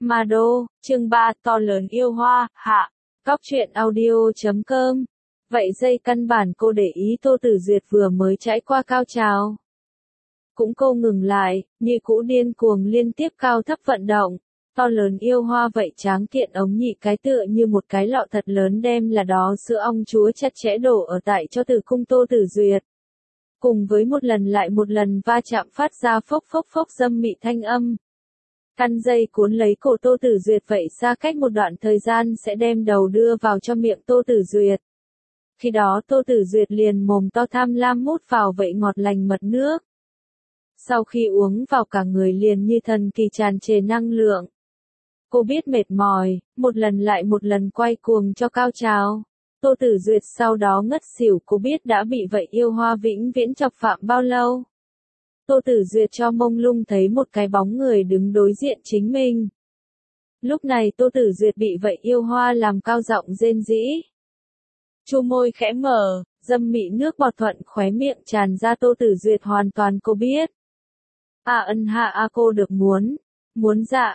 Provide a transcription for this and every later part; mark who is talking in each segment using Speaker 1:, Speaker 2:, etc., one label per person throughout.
Speaker 1: Ma Đô, chương 3, to lớn yêu hoa, hạ. Góc truyện audio.com. Vậy giây căn bản cô để ý Tô Tử Duyệt vừa mới trải qua cao trào. Cũng cô ngừng lại, như cũ điên cuồng liên tiếp cao thấp vận động. To lớn yêu hoa vậy tráng kiện ống nhị cái tựa như một cái lọ thật lớn đem là đó sữa ong chúa chặt chẽ đổ ở tại cho tử cung Tô Tử Duyệt. Cùng với một lần lại một lần va chạm phát ra phốc phốc phốc dâm mị thanh âm. Căn dây cuốn lấy cổ Tô Tử Duyệt vậy xa cách một đoạn thời gian sẽ đem đầu đưa vào trong miệng Tô Tử Duyệt. Khi đó Tô Tử Duyệt liền mồm to tham lam mút vào vậy ngọt lành mật nước. Sau khi uống vào cả người liền như thần kỳ tràn trề năng lượng. Cô biết mệt mỏi, một lần lại một lần quay cuồng cho cao trào. Tô Tử Duyệt sau đó ngất xỉu, cô biết đã bị vậy yêu hoa vĩnh viễn chọc phạm bao lâu. Tô Tử Duyệt cho mông lung thấy một cái bóng người đứng đối diện chính mình. Lúc này Tô Tử Duyệt bị vậy yêu hoa làm cao giọng rên rỉ. Chu môi khẽ mở, dâm mị nước bọt thuận khóe miệng tràn ra. Tô Tử Duyệt hoàn toàn cô biết. Ân hạ cô được muốn ra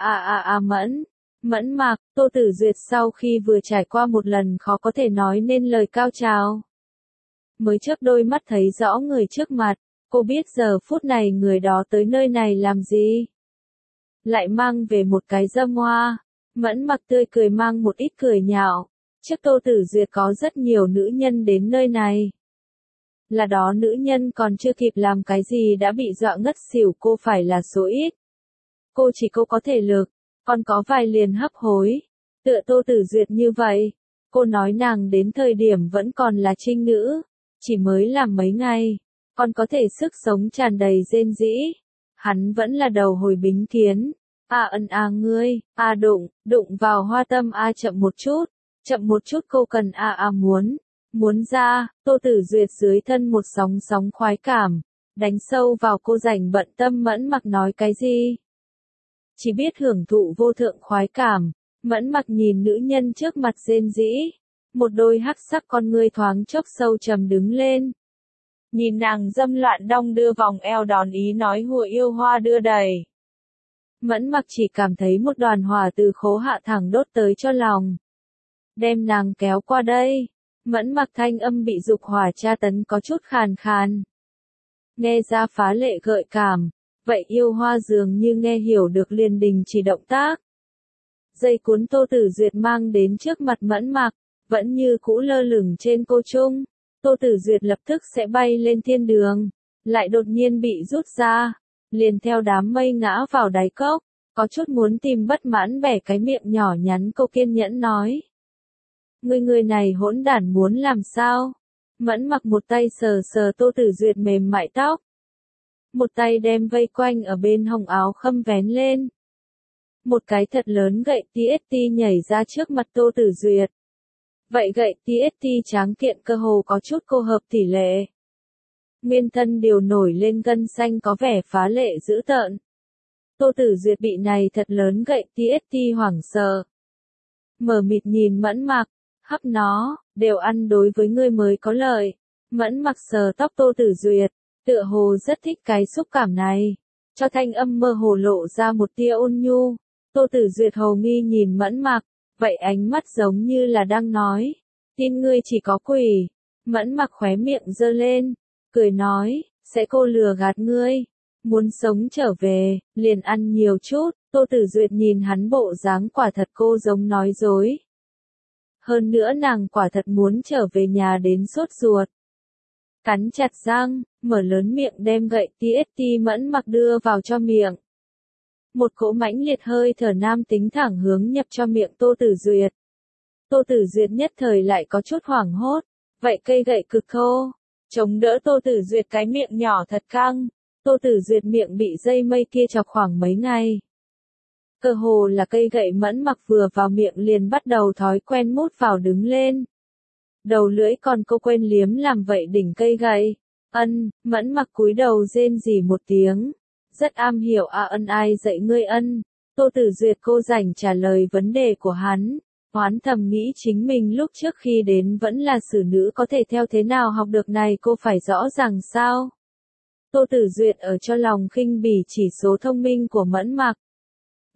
Speaker 1: mẫn mạc. Tô Tử Duyệt sau khi vừa trải qua một lần khó có thể nói nên lời cao trào. Mới chớp đôi mắt thấy rõ người trước mặt, cô biết giờ phút này người đó tới nơi này làm gì. Lại mang về một cái dâm hoa. Mẫn mặc tươi cười mang một ít cười nhạo. Trước Tô Tử Duyệt có rất nhiều nữ nhân đến nơi này. Là đó nữ nhân còn chưa kịp làm cái gì đã bị dọa ngất xỉu, cô phải là số ít. Cô có thể lực, còn có vài liền hấp hối. Tựa Tô Tử Duyệt như vậy, cô nói nàng đến thời điểm vẫn còn là trinh nữ, chỉ mới làm mấy ngày, còn có thể sức sống tràn đầy rên rỉ. Hắn vẫn là đầu hồi bính kiến. Ngươi, đụng vào hoa tâm. Chậm một chút cô cần muốn ra. Tô Tử Duyệt dưới thân một sóng khoái cảm, đánh sâu vào cô rảnh bận tâm Mẫn mặc nói cái gì. Chỉ biết hưởng thụ vô thượng khoái cảm. Mẫn mặc nhìn nữ nhân trước mặt rên rỉ, một đôi hắc sắc con ngươi thoáng chốc sâu trầm đứng lên. Nhìn nàng dâm loạn đong đưa vòng eo đón ý nói hùa yêu hoa đưa đầy. Mẫn mặc chỉ cảm thấy một đoàn hỏa từ khố hạ thẳng đốt tới cho lòng. Đem nàng kéo qua đây. Mẫn mặc thanh âm bị dục hỏa tra tấn có chút khàn khàn. Nghe ra phá lệ gợi cảm. Vậy yêu hoa dường như nghe hiểu được liền đình chỉ động tác. Dây cuốn Tô Tử Duyệt mang đến trước mặt Mẫn mặc, vẫn như cũ lơ lửng trên cô trung. Tô Tử Duyệt lập tức sẽ bay lên thiên đường, lại đột nhiên bị rút ra, liền theo đám mây ngã vào đáy cốc, có chút muốn tìm bất mãn bẻ cái miệng nhỏ nhắn. Cô kiên nhẫn nói. Người này hỗn đản muốn làm sao? Mẫn mặc một tay sờ Tô Tử Duyệt mềm mại tóc. Một tay đem vây quanh ở bên hông áo khâm vén lên. Một cái thật lớn gậy TST nhảy ra trước mặt Tô Tử Duyệt. Vậy gậy TST tráng kiện cơ hồ có chút cô hợp tỷ lệ. Nguyên thân đều nổi lên gân xanh có vẻ phá lệ dữ tợn. Tô Tử Duyệt bị này thật lớn gậy TST hoảng sợ. Mở mịt nhìn Mẫn mặc, hấp nó, đều ăn đối với ngươi mới có lợi. Mẫn mặc sờ tóc Tô Tử Duyệt, tựa hồ rất thích cái xúc cảm này. Cho thanh âm mơ hồ lộ ra một tia ôn nhu. Tô Tử Duyệt hồ nghi nhìn Mẫn mặc, vậy ánh mắt giống như là đang nói. Tin ngươi chỉ có quỷ. Mẫn mặc khóe miệng giơ lên, cười nói, sẽ cô lừa gạt ngươi. Muốn sống trở về, liền ăn nhiều chút. Tô Tử Duyệt nhìn hắn bộ dáng quả thật cô giống nói dối. Hơn nữa nàng quả thật muốn trở về nhà đến sốt ruột. Cắn chặt răng, mở lớn miệng đem gậy TST Mẫn mặc đưa vào cho miệng. Một cỗ mãnh liệt hơi thở nam tính thẳng hướng nhập cho miệng Tô Tử Duyệt. Tô Tử Duyệt nhất thời lại có chút hoảng hốt. Vậy cây gậy cực thô, chống đỡ Tô Tử Duyệt cái miệng nhỏ thật căng. Tô Tử Duyệt miệng bị dây mây kia chọc khoảng mấy ngày. Cơ hồ là cây gậy Mẫn mặc vừa vào miệng liền bắt đầu thói quen mút vào đứng lên. Đầu lưỡi còn cô quên liếm làm vậy đỉnh cây gậy. Mẫn mặc cúi đầu rên rỉ một tiếng. Rất am hiểu. Ai dạy ngươi ân? Tô Tử Duyệt cô rảnh trả lời vấn đề của hắn. Hoán thầm nghĩ chính mình lúc trước khi đến vẫn là xử nữ, có thể theo thế nào học được này cô phải rõ ràng sao? Tô Tử Duyệt ở cho lòng khinh bỉ chỉ số thông minh của Mẫn mặc.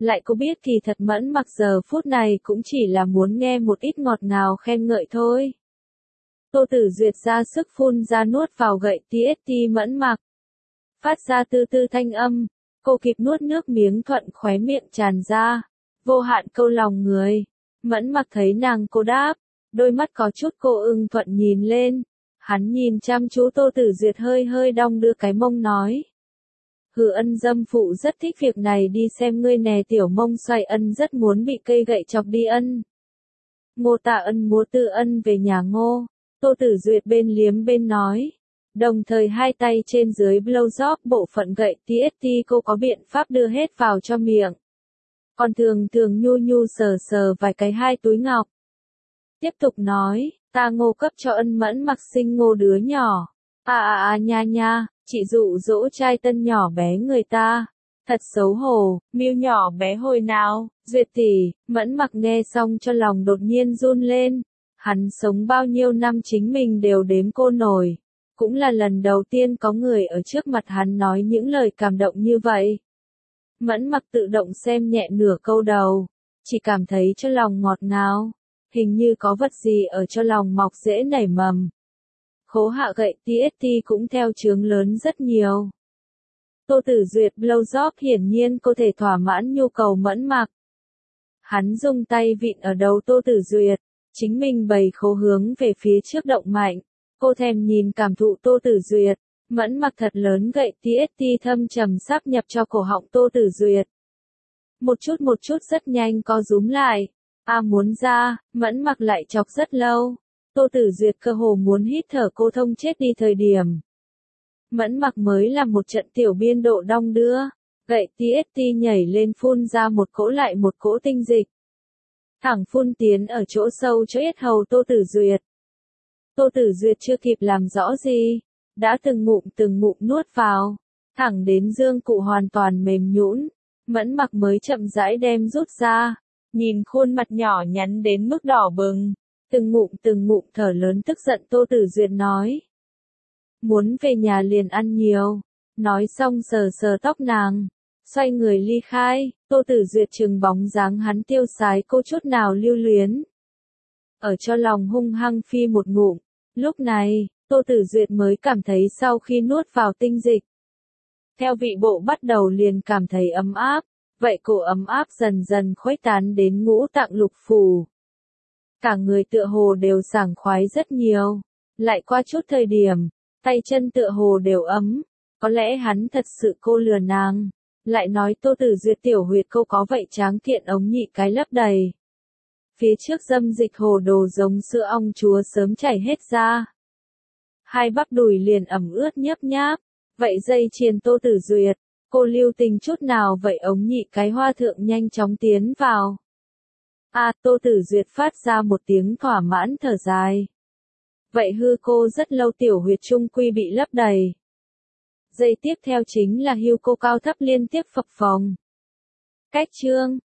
Speaker 1: Lại có biết kỳ thật Mẫn Mặc giờ phút này cũng chỉ là muốn nghe một ít ngọt ngào khen ngợi thôi. Tô Tử Duyệt ra sức phun ra nuốt vào gậy TST Mẫn Mặc. Phát ra tư tư thanh âm, cô kịp nuốt nước miếng thuận khóe miệng tràn ra. Vô hạn câu lòng người. Mẫn Mặc thấy nàng cô đáp, đôi mắt có chút cô ưng thuận nhìn lên. Hắn nhìn chăm chú Tô Tử Duyệt hơi hơi đong đưa cái mông nói. Hừ, Ân dâm phụ rất thích việc này, đi xem ngươi nè, tiểu mông xoay. Ân rất muốn bị cây gậy chọc đi. Ân. Ngô Tạ Ân múa tư Ân về nhà Ngô. Tô Tử Duyệt bên liếm bên nói. Đồng thời hai tay trên dưới blow job bộ phận gậy TST cô có biện pháp đưa hết vào cho miệng. Còn thường nhu nhu sờ sờ vài cái hai túi ngọc. Tiếp tục nói, ta Ngô cấp cho Ân Mẫn Mặc sinh Ngô đứa nhỏ. Nha nha, chị dụ dỗ trai tân nhỏ bé người ta. Thật xấu hổ, Miu nhỏ bé hồi nào, Duyệt tỷ. Mẫn Mặc nghe xong cho lòng đột nhiên run lên. Hắn sống bao nhiêu năm chính mình đều đếm cô nổi. Cũng là lần đầu tiên có người ở trước mặt hắn nói những lời cảm động như vậy. Mẫn Mặc tự động xem nhẹ nửa câu đầu. Chỉ cảm thấy cho lòng ngọt ngào. Hình như có vật gì ở cho lòng mọc dễ nảy mầm. Khố hạ gậy TST cũng theo chướng lớn rất nhiều. Tô Tử Duyệt blow job hiển nhiên cô thể thỏa mãn nhu cầu Mẫn Mặc. Hắn dùng tay vịn ở đầu Tô Tử Duyệt. Chính mình bày khố hướng về phía trước động mạnh. Cô thèm nhìn cảm thụ Tô Tử Duyệt. Mẫn Mặc thật lớn gậy TST thâm trầm sáp nhập cho cổ họng Tô Tử Duyệt. Một chút rất nhanh co rúm lại. Muốn ra, Mẫn Mặc lại chọc rất lâu. Tô Tử Duyệt cơ hồ muốn hít thở cô thông chết đi thời điểm. Mẫn Mặc mới làm một trận tiểu biên độ đong đưa. Gậy TST nhảy lên phun ra một cỗ lại một cỗ tinh dịch. Thẳng phun tiến ở chỗ sâu cho yết hầu Tô Tử Duyệt. Tô Tử Duyệt chưa kịp làm rõ gì. Đã từng ngụm nuốt vào. Thẳng đến dương cụ hoàn toàn mềm nhũn. Mẫn Mặc mới chậm rãi đem rút ra. Nhìn khuôn mặt nhỏ nhắn đến mức đỏ bừng. Từng ngụm thở lớn tức giận Tô Tử Duyệt nói. Muốn về nhà liền ăn nhiều. Nói xong sờ sờ tóc nàng. Xoay người ly khai. Tô Tử Duyệt trừng bóng dáng hắn tiêu sái cô chút nào lưu luyến. Ở cho lòng hung hăng phi một ngụm. Lúc này, Tô Tử Duyệt mới cảm thấy sau khi nuốt vào tinh dịch. Theo vị bộ bắt đầu liền cảm thấy ấm áp. Vậy cổ ấm áp dần dần khuếch tán đến ngũ tạng lục phủ. Cả người tựa hồ đều sảng khoái rất nhiều. Lại qua chút thời điểm, tay chân tựa hồ đều ấm. Có lẽ hắn thật sự cô lừa nàng. Lại nói Tô Tử Duyệt tiểu huyệt cô có vậy tráng kiện ống nhị cái lấp đầy. Phía trước dâm dịch hồ đồ giống sữa ong chúa sớm chảy hết ra. Hai bắp đùi liền ẩm ướt nhấp nháp. Vậy dây chuyền Tô Tử Duyệt, cô lưu tình chút nào vậy ống nhị cái hoa thượng nhanh chóng tiến vào. Tô Tử Duyệt phát ra một tiếng thỏa mãn thở dài. Vậy hư cô rất lâu tiểu huyệt trung quy bị lấp đầy. Giây tiếp theo chính là hưu cô cao thấp liên tiếp phập phồng. Cách chương